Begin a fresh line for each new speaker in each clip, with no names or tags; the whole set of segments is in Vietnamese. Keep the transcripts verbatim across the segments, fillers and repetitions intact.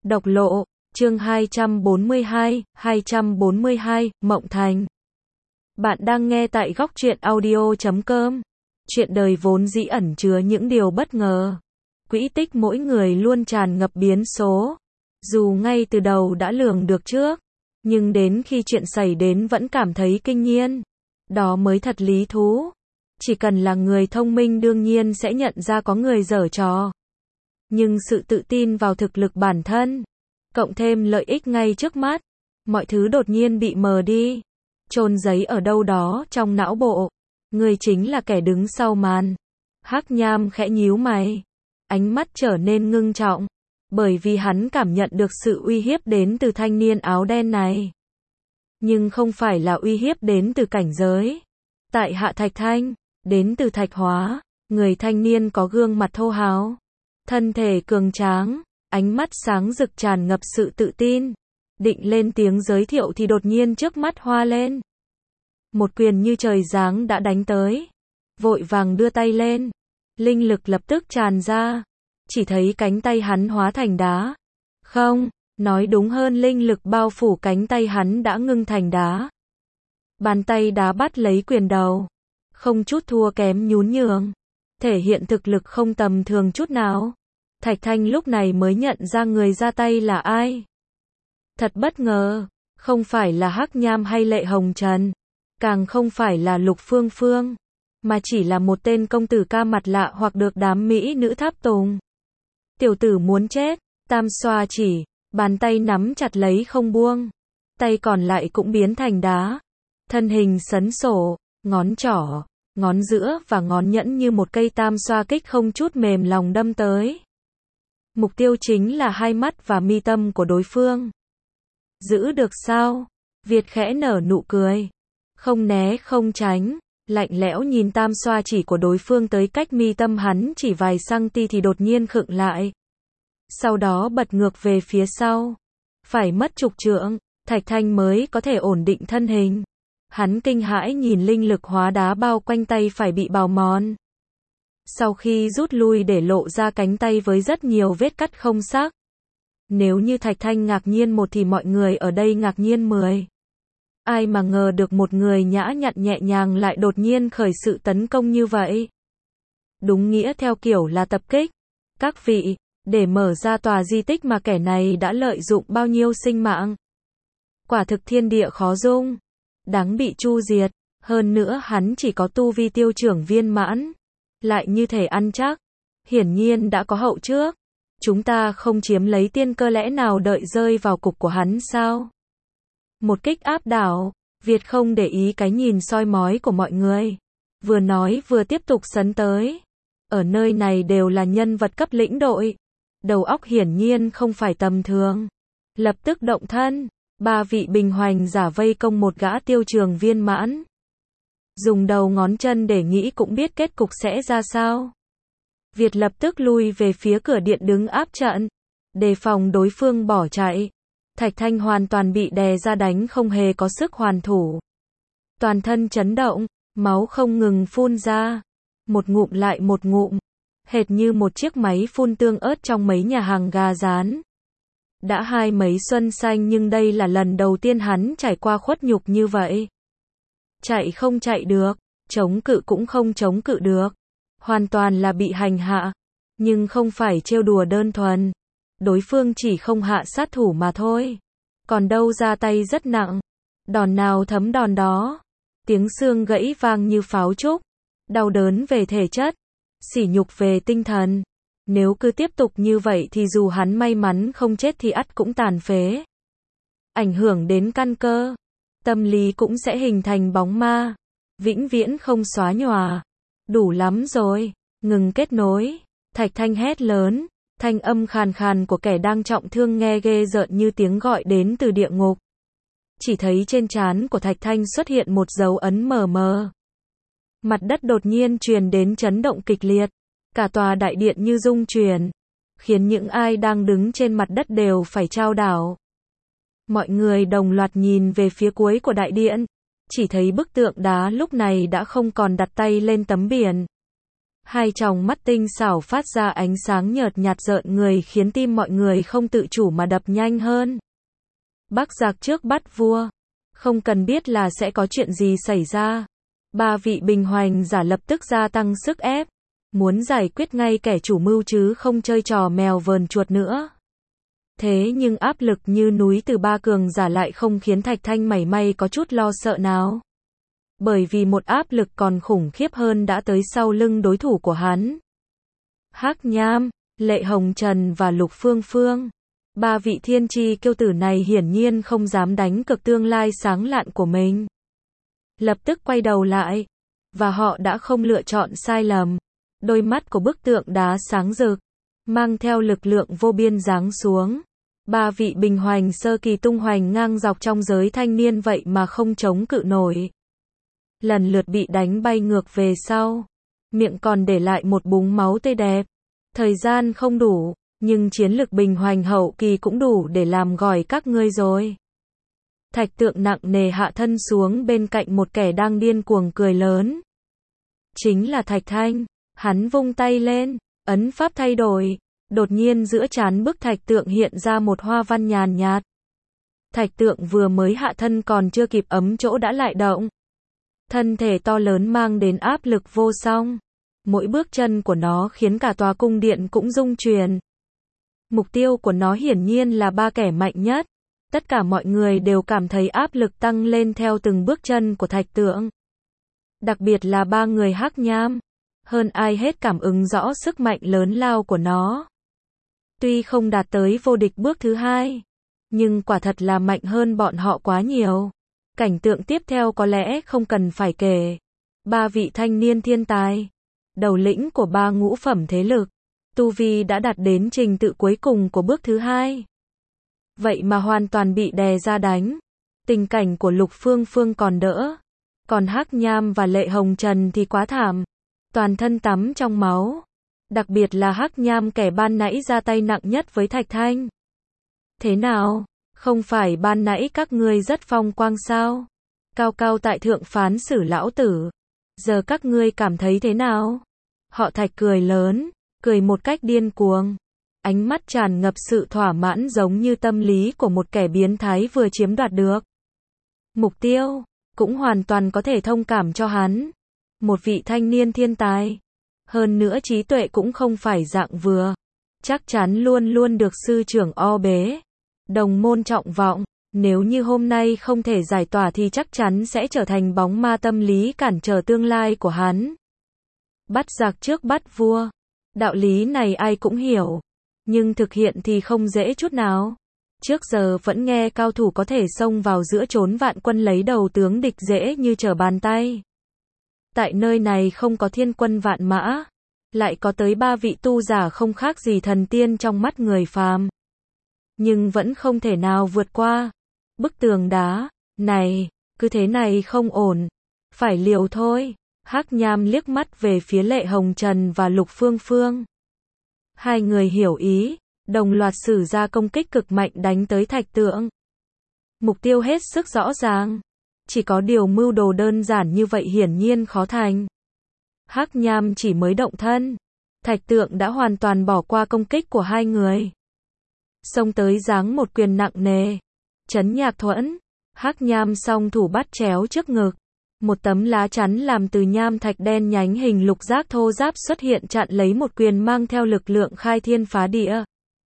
Độc lộ, chương hai trăm bốn mươi hai, hai trăm bốn mươi hai, Mộng Thành. Bạn đang nghe tại góc truyện audio chấm com. Chuyện đời vốn dĩ ẩn chứa những điều bất ngờ. Quỹ tích mỗi người luôn tràn ngập biến số. Dù ngay từ đầu đã lường được trước, nhưng đến khi chuyện xảy đến vẫn cảm thấy kinh nhiên. Đó mới thật lý thú. Chỉ cần là người thông minh đương nhiên sẽ nhận ra có người giở trò. Nhưng sự tự tin vào thực lực bản thân, cộng thêm lợi ích ngay trước mắt, mọi thứ đột nhiên bị mờ đi, chôn giấy ở đâu đó trong não bộ. Người chính là kẻ đứng sau màn. Hắc Nham khẽ nhíu mày, ánh mắt trở nên ngưng trọng, bởi vì hắn cảm nhận được sự uy hiếp đến từ thanh niên áo đen này. Nhưng không phải là uy hiếp đến từ cảnh giới. Tại Hạ Thạch Thanh, đến từ Thạch Hóa, người thanh niên có gương mặt thô háo, thân thể cường tráng, ánh mắt sáng rực tràn ngập sự tự tin. Định lên tiếng giới thiệu thì đột nhiên trước mắt hoa lên. Một quyền như trời giáng đã đánh tới. Vội vàng đưa tay lên. Linh lực lập tức tràn ra. Chỉ thấy cánh tay hắn hóa thành đá. Không, nói đúng hơn linh lực bao phủ cánh tay hắn đã ngưng thành đá. Bàn tay đá bắt lấy quyền đầu. Không chút thua kém nhún nhường. Thể hiện thực lực không tầm thường chút nào. Thạch Thanh lúc này mới nhận ra người ra tay là ai. Thật bất ngờ, không phải là Hắc Nham hay Lệ Hồng Trần, càng không phải là Lục Phương Phương, mà chỉ là một tên công tử ca mặt lạ hoặc được đám mỹ nữ tháp tùng. Tiểu tử muốn chết, tam xoa chỉ, bàn tay nắm chặt lấy không buông, tay còn lại cũng biến thành đá. Thân hình sấn sổ, ngón trỏ, ngón giữa và ngón nhẫn như một cây tam xoa kích không chút mềm lòng đâm tới. Mục tiêu chính là hai mắt và mi tâm của đối phương. Giữ được sao? Việt khẽ nở nụ cười. Không né không tránh, lạnh lẽo nhìn tam xoa chỉ của đối phương tới cách mi tâm hắn chỉ vài cm thì đột nhiên khựng lại. Sau đó bật ngược về phía sau. Phải mất chục trượng, Thạch Thanh mới có thể ổn định thân hình. Hắn kinh hãi nhìn linh lực hóa đá bao quanh tay phải bị bào mòn. Sau khi rút lui để lộ ra cánh tay với rất nhiều vết cắt không sắc. Nếu như Thạch Thanh ngạc nhiên một thì mọi người ở đây ngạc nhiên mười. Ai mà ngờ được một người nhã nhặn nhẹ nhàng lại đột nhiên khởi sự tấn công như vậy. Đúng nghĩa theo kiểu là tập kích. Các vị, để mở ra tòa di tích mà kẻ này đã lợi dụng bao nhiêu sinh mạng. Quả thực thiên địa khó dung. Đáng bị chu diệt. Hơn nữa hắn chỉ có tu vi tiêu trưởng viên mãn. Lại như thể ăn chắc. Hiển nhiên đã có hậu trước. Chúng ta không chiếm lấy tiên cơ lẽ nào đợi rơi vào cục của hắn sao? Một kích áp đảo, Việt không để ý cái nhìn soi mói của mọi người. Vừa nói vừa tiếp tục sấn tới. Ở nơi này đều là nhân vật cấp lĩnh đội. Đầu óc hiển nhiên không phải tầm thường. Lập tức động thân, ba vị bình hoành giả vây công một gã tiêu trường viên mãn. Dùng đầu ngón chân để nghĩ cũng biết kết cục sẽ ra sao. Việt lập tức lui về phía cửa điện đứng áp trận, đề phòng đối phương bỏ chạy. Thạch Thanh hoàn toàn bị đè ra đánh không hề có sức hoàn thủ. Toàn thân chấn động, máu không ngừng phun ra. Một ngụm lại một ngụm, hệt như một chiếc máy phun tương ớt trong mấy nhà hàng gà rán. Đã hai mấy xuân xanh nhưng đây là lần đầu tiên hắn trải qua khuất nhục như vậy. Chạy không chạy được, chống cự cũng không chống cự được. Hoàn toàn là bị hành hạ, nhưng không phải trêu đùa đơn thuần. Đối phương chỉ không hạ sát thủ mà thôi. Còn đâu ra tay rất nặng. Đòn nào thấm đòn đó. Tiếng xương gãy vang như pháo trúc. Đau đớn về thể chất, sỉ nhục về tinh thần. Nếu cứ tiếp tục như vậy thì dù hắn may mắn không chết thì ắt cũng tàn phế. Ảnh hưởng đến căn cơ. Tâm lý cũng sẽ hình thành bóng ma. Vĩnh viễn không xóa nhòa. Đủ lắm rồi, ngừng kết nối. Thạch Thanh hét lớn, thanh âm khàn khàn của kẻ đang trọng thương nghe ghê rợn như tiếng gọi đến từ địa ngục. Chỉ thấy trên trán của Thạch Thanh xuất hiện một dấu ấn mờ mờ. Mặt đất đột nhiên truyền đến chấn động kịch liệt, cả tòa đại điện như rung chuyển, khiến những ai đang đứng trên mặt đất đều phải chao đảo. Mọi người đồng loạt nhìn về phía cuối của đại điện. Chỉ thấy bức tượng đá lúc này đã không còn đặt tay lên tấm biển. Hai tròng mắt tinh xảo phát ra ánh sáng nhợt nhạt rợn người khiến tim mọi người không tự chủ mà đập nhanh hơn. Bắc Giặc trước bắt vua. Không cần biết là sẽ có chuyện gì xảy ra. Ba vị bình hoành giả lập tức gia tăng sức ép. Muốn giải quyết ngay kẻ chủ mưu chứ không chơi trò mèo vờn chuột nữa. Thế nhưng áp lực như núi từ ba cường giả lại không khiến Thạch Thanh mảy may có chút lo sợ nào. Bởi vì một áp lực còn khủng khiếp hơn đã tới sau lưng đối thủ của hắn. Hắc Nham, Lệ Hồng Trần và Lục Phương Phương. Ba vị thiên chi kiêu tử này hiển nhiên không dám đánh cược tương lai sáng lạn của mình. Lập tức quay đầu lại. Và họ đã không lựa chọn sai lầm. Đôi mắt của bức tượng đá sáng rực, mang theo lực lượng vô biên giáng xuống. Ba vị bình hoành sơ kỳ tung hoành ngang dọc trong giới thanh niên vậy mà không chống cự nổi. Lần lượt bị đánh bay ngược về sau. Miệng còn để lại một búng máu tươi đẹp. Thời gian không đủ, nhưng chiến lực bình hoành hậu kỳ cũng đủ để làm gỏi các ngươi rồi. Thạch Tượng nặng nề hạ thân xuống bên cạnh một kẻ đang điên cuồng cười lớn. Chính là Thạch Thanh. Hắn vung tay lên, ấn pháp thay đổi. Đột nhiên giữa trán bức Thạch Tượng hiện ra một hoa văn nhàn nhạt. Thạch Tượng vừa mới hạ thân còn chưa kịp ấm chỗ đã lại động. Thân thể to lớn mang đến áp lực vô song. Mỗi bước chân của nó khiến cả tòa cung điện cũng rung chuyển. Mục tiêu của nó hiển nhiên là ba kẻ mạnh nhất. Tất cả mọi người đều cảm thấy áp lực tăng lên theo từng bước chân của Thạch Tượng. Đặc biệt là ba người Hắc Nham. Hơn ai hết cảm ứng rõ sức mạnh lớn lao của nó. Tuy không đạt tới vô địch bước thứ hai, nhưng quả thật là mạnh hơn bọn họ quá nhiều. Cảnh tượng tiếp theo có lẽ không cần phải kể. Ba vị thanh niên thiên tài, đầu lĩnh của ba ngũ phẩm thế lực, tu vi đã đạt đến trình tự cuối cùng của bước thứ hai. Vậy mà hoàn toàn bị đè ra đánh. Tình cảnh của Lục Phương Phương còn đỡ. Còn Hắc Nham và Lệ Hồng Trần thì quá thảm. Toàn thân tắm trong máu. Đặc biệt là Hắc Nham kẻ ban nãy ra tay nặng nhất với Thạch Thanh. Thế nào? Không phải ban nãy các ngươi rất phong quang sao? Cao cao tại thượng phán xử lão tử. Giờ các ngươi cảm thấy thế nào? Họ Thạch cười lớn, cười một cách điên cuồng. Ánh mắt tràn ngập sự thỏa mãn giống như tâm lý của một kẻ biến thái vừa chiếm đoạt được mục tiêu, cũng hoàn toàn có thể thông cảm cho hắn. Một vị thanh niên thiên tài. Hơn nữa trí tuệ cũng không phải dạng vừa. Chắc chắn luôn luôn được sư trưởng o bế. Đồng môn trọng vọng. Nếu như hôm nay không thể giải tỏa thì chắc chắn sẽ trở thành bóng ma tâm lý cản trở tương lai của hắn. Bắt giặc trước bắt vua. Đạo lý này ai cũng hiểu. Nhưng thực hiện thì không dễ chút nào. Trước giờ vẫn nghe cao thủ có thể xông vào giữa chốn vạn quân lấy đầu tướng địch dễ như trở bàn tay. Tại nơi này không có thiên quân vạn mã. Lại có tới ba vị tu giả không khác gì thần tiên trong mắt người phàm. Nhưng vẫn không thể nào vượt qua. Bức tường đá, này, cứ thế này không ổn. Phải liều thôi. Hắc Nham liếc mắt về phía Lệ Hồng Trần và Lục Phương Phương. Hai người hiểu ý, đồng loạt sử ra công kích cực mạnh đánh tới Thạch Tượng. Mục tiêu hết sức rõ ràng. Chỉ có điều mưu đồ đơn giản như vậy hiển nhiên khó thành. Hắc Nham chỉ mới động thân. Thạch Tượng đã hoàn toàn bỏ qua công kích của hai người. Xông tới giáng một quyền nặng nề. Chấn Nhạc Thuẫn. Hắc Nham song thủ bắt chéo trước ngực. Một tấm lá chắn làm từ nham thạch đen nhánh hình lục giác thô ráp xuất hiện chặn lấy một quyền mang theo lực lượng khai thiên phá địa.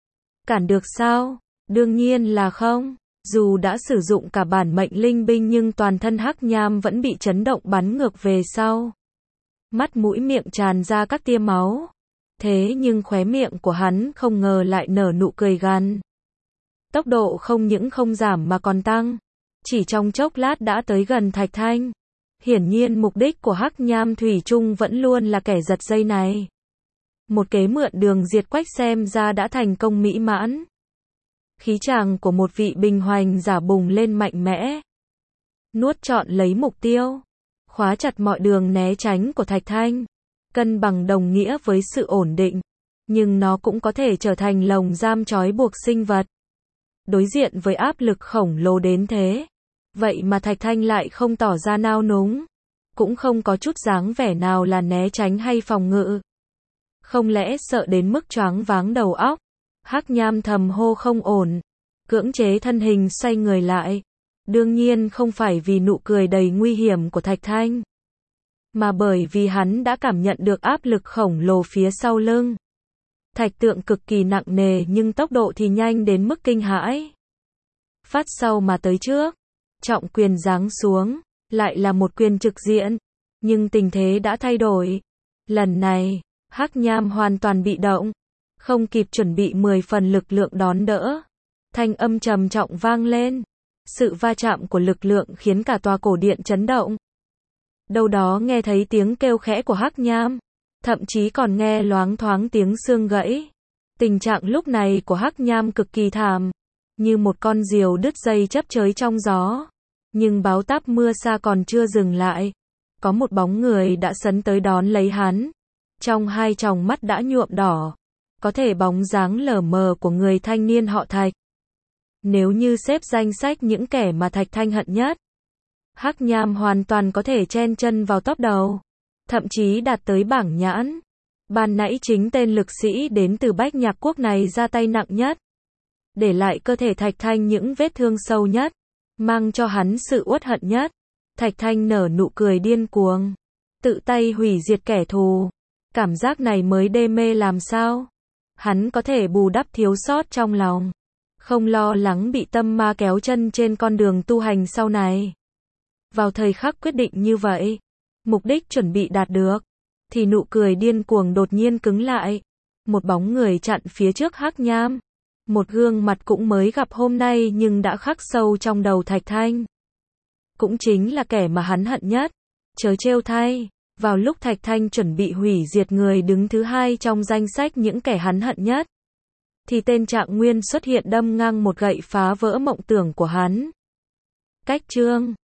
Cản được sao? Đương nhiên là không. Dù đã sử dụng cả bản mệnh linh binh nhưng toàn thân Hắc Nham vẫn bị chấn động bắn ngược về sau. Mắt mũi miệng tràn ra các tia máu. Thế nhưng khóe miệng của hắn không ngờ lại nở nụ cười gằn. Tốc độ không những không giảm mà còn tăng. Chỉ trong chốc lát đã tới gần Thạch Thanh. Hiển nhiên mục đích của Hắc Nham thủy chung vẫn luôn là kẻ giật dây này. Một kế mượn đường diệt quách xem ra đã thành công mỹ mãn. Khí tràng của một vị bình hoành giả bùng lên mạnh mẽ. Nuốt trọn lấy mục tiêu. Khóa chặt mọi đường né tránh của Thạch Thanh. Cân bằng đồng nghĩa với sự ổn định. Nhưng nó cũng có thể trở thành lồng giam trói buộc sinh vật. Đối diện với áp lực khổng lồ đến thế. Vậy mà Thạch Thanh lại không tỏ ra nao núng. Cũng không có chút dáng vẻ nào là né tránh hay phòng ngự. Không lẽ sợ đến mức choáng váng đầu óc? Hắc Nham thầm hô không ổn, cưỡng chế thân hình xoay người lại. Đương nhiên không phải vì nụ cười đầy nguy hiểm của Thạch Thanh, mà bởi vì hắn đã cảm nhận được áp lực khổng lồ phía sau lưng. Thạch tượng cực kỳ nặng nề nhưng tốc độ thì nhanh đến mức kinh hãi. Phát sau mà tới trước, trọng quyền giáng xuống, lại là một quyền trực diện, nhưng tình thế đã thay đổi. Lần này, Hắc Nham hoàn toàn bị động, không kịp chuẩn bị mười phần lực lượng đón đỡ. Thanh âm trầm trọng vang lên, sự va chạm của lực lượng khiến cả tòa cổ điện chấn động. Đâu đó nghe thấy tiếng kêu khẽ của Hắc Nham, thậm chí còn nghe loáng thoáng tiếng xương gãy. Tình trạng lúc này của Hắc Nham cực kỳ thảm, như một con diều đứt dây chấp chới trong gió. Nhưng báo táp mưa xa còn chưa dừng lại, có một bóng người đã sấn tới đón lấy hắn. Trong hai tròng mắt đã nhuộm đỏ, có thể bóng dáng lờ mờ của người thanh niên họ Thạch. Nếu như xếp danh sách những kẻ mà Thạch Thanh hận nhất, Hắc Nham hoàn toàn có thể chen chân vào top đầu, thậm chí đạt tới bảng nhãn. Ban nãy chính tên lực sĩ đến từ Bách Nhạc Quốc này ra tay nặng nhất, để lại cơ thể Thạch Thanh những vết thương sâu nhất, mang cho hắn sự uất hận nhất. Thạch Thanh nở nụ cười điên cuồng, tự tay hủy diệt kẻ thù. Cảm giác này mới đê mê làm sao? Hắn có thể bù đắp thiếu sót trong lòng, không lo lắng bị tâm ma kéo chân trên con đường tu hành sau này. Vào thời khắc quyết định như vậy, mục đích chuẩn bị đạt được, thì nụ cười điên cuồng đột nhiên cứng lại. Một bóng người chặn phía trước Hắc Nham, một gương mặt cũng mới gặp hôm nay nhưng đã khắc sâu trong đầu Thạch Thanh. Cũng chính là kẻ mà hắn hận nhất. Chớ trêu thay, vào lúc Thạch Thanh chuẩn bị hủy diệt người đứng thứ hai trong danh sách những kẻ hắn hận nhất, thì tên Trạng Nguyên xuất hiện đâm ngang một gậy phá vỡ mộng tưởng của hắn. Cách chương